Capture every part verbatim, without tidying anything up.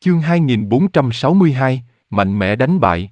Chương hai nghìn bốn trăm sáu mươi hai, mạnh mẽ đánh bại.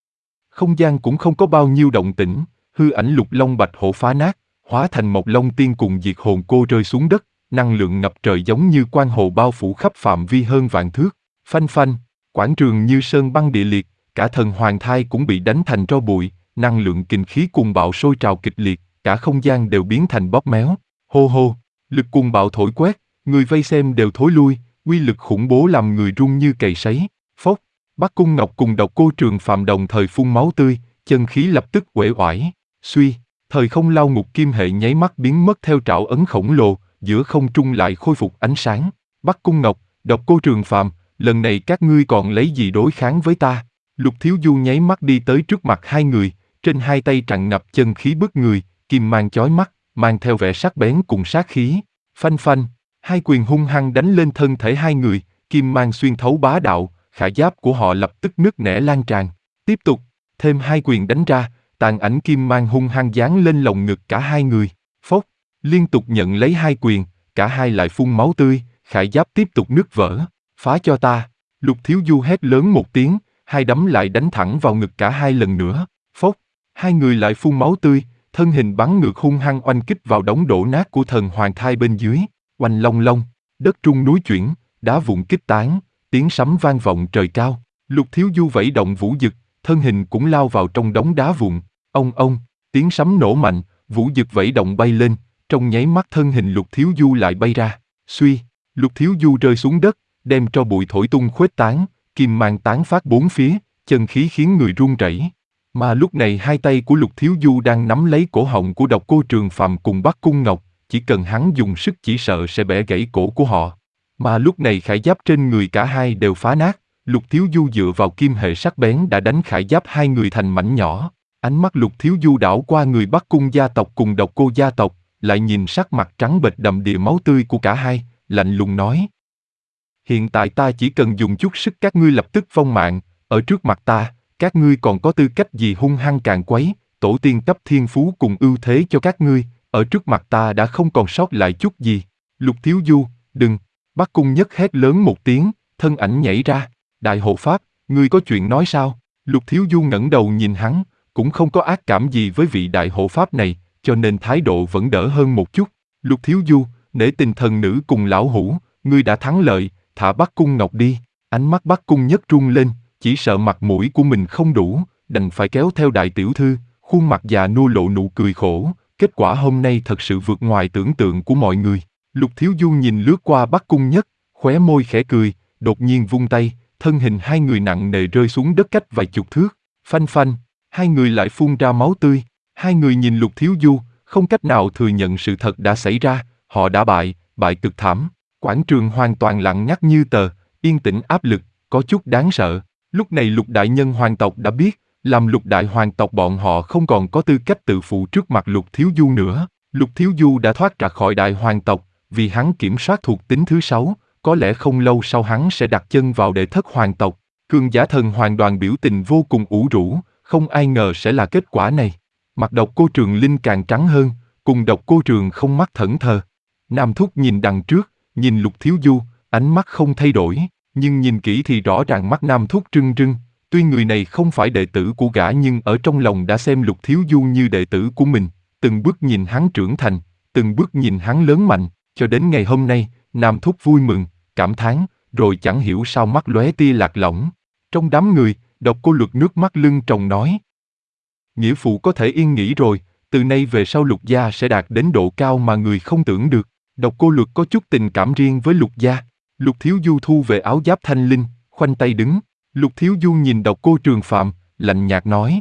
Không gian cũng không có bao nhiêu động tĩnh, hư ảnh Lục Long Bạch Hổ phá nát, hóa thành một long tiên cùng diệt hồn cô rơi xuống đất, năng lượng ngập trời giống như quang hồ bao phủ khắp phạm vi hơn vạn thước. Phanh phanh, quảng trường như sơn băng địa liệt, cả thần hoàng thai cũng bị đánh thành tro bụi, năng lượng kình khí cuồng bạo sôi trào kịch liệt, cả không gian đều biến thành bóp méo. Hô hô, lực cuồng bạo thổi quét, người vây xem đều thối lui, uy lực khủng bố làm người run như cầy sấy. Phốc, Bắc Cung Ngọc cùng Độc Cô Trường Phàm đồng thời phun máu tươi, chân khí lập tức uể oải. Suy, thời không lao ngục kim hệ nháy mắt biến mất theo trảo ấn khổng lồ, giữa không trung lại khôi phục ánh sáng. Bắc Cung Ngọc, Độc Cô Trường Phàm, lần này các ngươi còn lấy gì đối kháng với ta? Lục Thiếu Du nháy mắt đi tới trước mặt hai người, trên hai tay tràn ngập chân khí bức người, kim mang chói mắt, mang theo vẻ sắc bén cùng sát khí. Phanh phanh, hai quyền hung hăng đánh lên thân thể hai người, kim mang xuyên thấu bá đạo, khải giáp của họ lập tức nứt nẻ lan tràn. Tiếp tục, thêm hai quyền đánh ra, tàn ảnh kim mang hung hăng giáng lên lồng ngực cả hai người. Phốc, liên tục nhận lấy hai quyền, cả hai lại phun máu tươi, khải giáp tiếp tục nứt vỡ. Phá cho ta! Lục Thiếu Du hét lớn một tiếng, hai đấm lại đánh thẳng vào ngực cả hai lần nữa. Phốc, hai người lại phun máu tươi, thân hình bắn ngược hung hăng oanh kích vào đống đổ nát của thần hoàng thai bên dưới. Oanh long long, đất trung núi chuyển, đá vụn kích tán, tiếng sấm vang vọng trời cao. Lục Thiếu Du vẫy động vũ dực, thân hình cũng lao vào trong đống đá vụn. Ông ông, tiếng sấm nổ mạnh, vũ dực vẫy động bay lên, trong nháy mắt thân hình Lục Thiếu Du lại bay ra. Suy, Lục Thiếu Du rơi xuống đất, đem tro bụi thổi tung khuếch tán, kim mang tán phát bốn phía, chân khí khiến người run rẩy. Mà lúc này hai tay của Lục Thiếu Du đang nắm lấy cổ họng của Độc Cô Trường Phàm cùng Bắc Cung Ngọc, chỉ cần hắn dùng sức chỉ sợ sẽ bẻ gãy cổ của họ. Mà lúc này khải giáp trên người cả hai đều phá nát, Lục Thiếu Du dựa vào kim hệ sắc bén đã đánh khải giáp hai người thành mảnh nhỏ. Ánh mắt Lục Thiếu Du đảo qua người Bắc Cung gia tộc cùng Độc Cô gia tộc, lại nhìn sắc mặt trắng bệch đầm đìa máu tươi của cả hai, lạnh lùng nói: hiện tại ta chỉ cần dùng chút sức các ngươi lập tức vong mạng, ở trước mặt ta, các ngươi còn có tư cách gì hung hăng càn quấy, tổ tiên cấp thiên phú cùng ưu thế cho các ngươi, ở trước mặt ta đã không còn sót lại chút gì. Lục Thiếu Du, đừng! Bắc Cung Nhất hét lớn một tiếng, thân ảnh nhảy ra. Đại hộ pháp, ngươi có chuyện nói sao? Lục Thiếu Du ngẩng đầu nhìn hắn, cũng không có ác cảm gì với vị đại hộ pháp này, cho nên thái độ vẫn đỡ hơn một chút. Lục Thiếu Du, nể tình thần nữ cùng lão hủ, ngươi đã thắng lợi, thả Bắc Cung Ngọc đi. Ánh mắt Bắc Cung Nhất run lên, chỉ sợ mặt mũi của mình không đủ, đành phải kéo theo đại tiểu thư, khuôn mặt già nua lộ nụ cười khổ. Kết quả hôm nay thật sự vượt ngoài tưởng tượng của mọi người. Lục Thiếu Du nhìn lướt qua Bắc Cung Nhất, khóe môi khẽ cười, đột nhiên vung tay, thân hình hai người nặng nề rơi xuống đất cách vài chục thước. Phanh phanh, hai người lại phun ra máu tươi. Hai người nhìn Lục Thiếu Du, không cách nào thừa nhận sự thật đã xảy ra, họ đã bại, bại cực thảm. Quảng trường hoàn toàn lặng ngắt như tờ, yên tĩnh áp lực, có chút đáng sợ. Lúc này Lục đại nhân hoàng tộc đã biết, làm Lục đại hoàng tộc bọn họ không còn có tư cách tự phụ trước mặt Lục Thiếu Du nữa. Lục Thiếu Du đã thoát ra khỏi đại hoàng tộc, vì hắn kiểm soát thuộc tính thứ sáu, có lẽ không lâu sau hắn sẽ đặt chân vào đệ thất hoàng tộc. Cường giả thần hoàng đoàn biểu tình vô cùng ủ rũ, không ai ngờ sẽ là kết quả này. Mặt Độc Cô Trường Linh càng trắng hơn, cùng Độc Cô Trường không mắt thẫn thờ. Nam Thúc nhìn đằng trước, nhìn Lục Thiếu Du, ánh mắt không thay đổi, nhưng nhìn kỹ thì rõ ràng mắt Nam Thúc trưng trưng. Tuy người này không phải đệ tử của gã nhưng ở trong lòng đã xem Lục Thiếu Du như đệ tử của mình, từng bước nhìn hắn trưởng thành, từng bước nhìn hắn lớn mạnh, cho đến ngày hôm nay, Nam Thúc vui mừng, cảm thán, rồi chẳng hiểu sao mắt lóe tia lạc lõng. Trong đám người, Độc Cô Luật nước mắt lưng tròng nói: nghĩa phụ có thể yên nghỉ rồi, từ nay về sau Lục gia sẽ đạt đến độ cao mà người không tưởng được. Độc Cô Luật có chút tình cảm riêng với Lục gia. Lục Thiếu Du thu về áo giáp thanh linh, khoanh tay đứng. Lục Thiếu Du nhìn Độc Cô Trường Phàm, lạnh nhạt nói: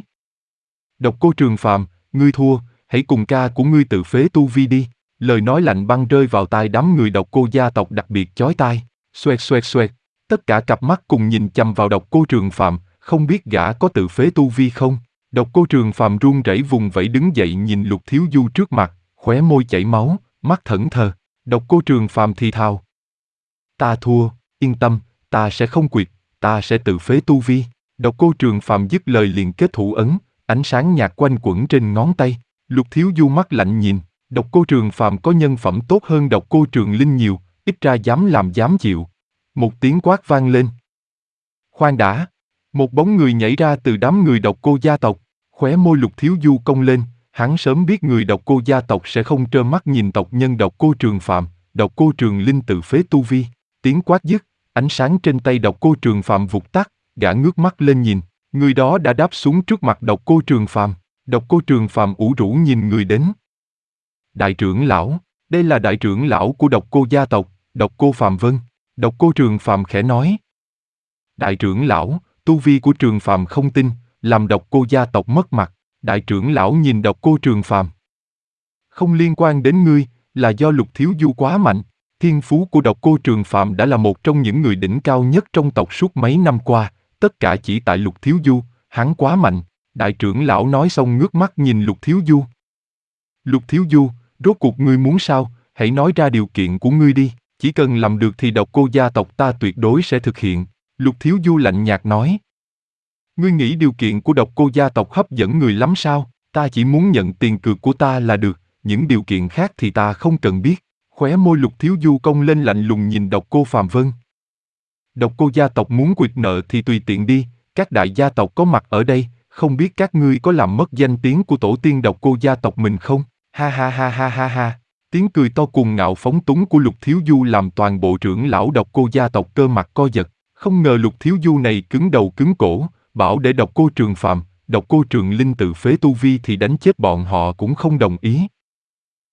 Độc Cô Trường Phàm, ngươi thua, hãy cùng ca của ngươi tự phế tu vi đi. Lời nói lạnh băng rơi vào tai đám người Độc Cô gia tộc đặc biệt chói tai. Xoẹt xoẹt xoẹt, tất cả cặp mắt cùng nhìn chằm vào Độc Cô Trường Phàm, không biết gã có tự phế tu vi không. Độc Cô Trường Phàm run rẩy vùng vẫy đứng dậy nhìn Lục Thiếu Du trước mặt, khóe môi chảy máu, mắt thẫn thờ. Độc Cô Trường Phàm thì thào: ta thua, yên tâm, ta sẽ không quyệt, ta sẽ tự phế tu vi. Độc Cô Trường Phàm dứt lời liền kết thủ ấn, ánh sáng nhạt quanh quẩn trên ngón tay. Lục Thiếu Du mắt lạnh nhìn, Độc Cô Trường Phàm có nhân phẩm tốt hơn Độc Cô Trường Linh nhiều, ít ra dám làm dám chịu. Một tiếng quát vang lên, Khoan đã. Một bóng người nhảy ra từ đám người độc cô gia tộc, khóe môi Lục Thiếu Du cong lên, hắn sớm biết người độc cô gia tộc sẽ không trơ mắt nhìn tộc nhân độc cô Trường Phạm, độc cô Trường Linh tự phế tu vi. Tiếng quát dứt, ánh sáng trên tay độc cô Trường Phạm vụt tắt, gã ngước mắt lên nhìn, người đó đã đáp xuống trước mặt độc cô Trường Phạm. Độc cô Trường Phạm ủ rũ nhìn người đến. Đại trưởng lão, đây là đại trưởng lão của độc cô gia tộc, độc cô Phạm Vân. Độc cô Trường Phạm khẽ nói. Đại trưởng lão, tu vi của Trường Phạm không tin, làm độc cô gia tộc mất mặt. Đại trưởng lão nhìn độc cô Trường Phạm. Không liên quan đến ngươi, là do Lục Thiếu Du quá mạnh. Thiên phú của độc cô Trường Phạm đã là một trong những người đỉnh cao nhất trong tộc suốt mấy năm qua, tất cả chỉ tại Lục Thiếu Du, hắn quá mạnh. Đại trưởng lão nói xong ngước mắt nhìn Lục Thiếu Du. Lục Thiếu Du, rốt cuộc ngươi muốn sao, hãy nói ra điều kiện của ngươi đi, chỉ cần làm được thì độc cô gia tộc ta tuyệt đối sẽ thực hiện. Lục Thiếu Du lạnh nhạt nói. Ngươi nghĩ điều kiện của độc cô gia tộc hấp dẫn người lắm sao, ta chỉ muốn nhận tiền cược của ta là được, những điều kiện khác thì ta không cần biết. Khóe môi Lục Thiếu Du cong lên lạnh lùng nhìn độc cô Phạm Vân. Độc cô gia tộc muốn quyệt nợ thì tùy tiện đi, các đại gia tộc có mặt ở đây, không biết các ngươi có làm mất danh tiếng của tổ tiên độc cô gia tộc mình không? Ha ha ha ha ha ha. Tiếng cười to cuồng ngạo phóng túng của Lục Thiếu Du làm toàn bộ trưởng lão độc cô gia tộc cơ mặt co giật. Không ngờ Lục Thiếu Du này cứng đầu cứng cổ, bảo để độc cô Trường Phạm, độc cô Trường Linh tự phế tu vi thì đánh chết bọn họ cũng không đồng ý.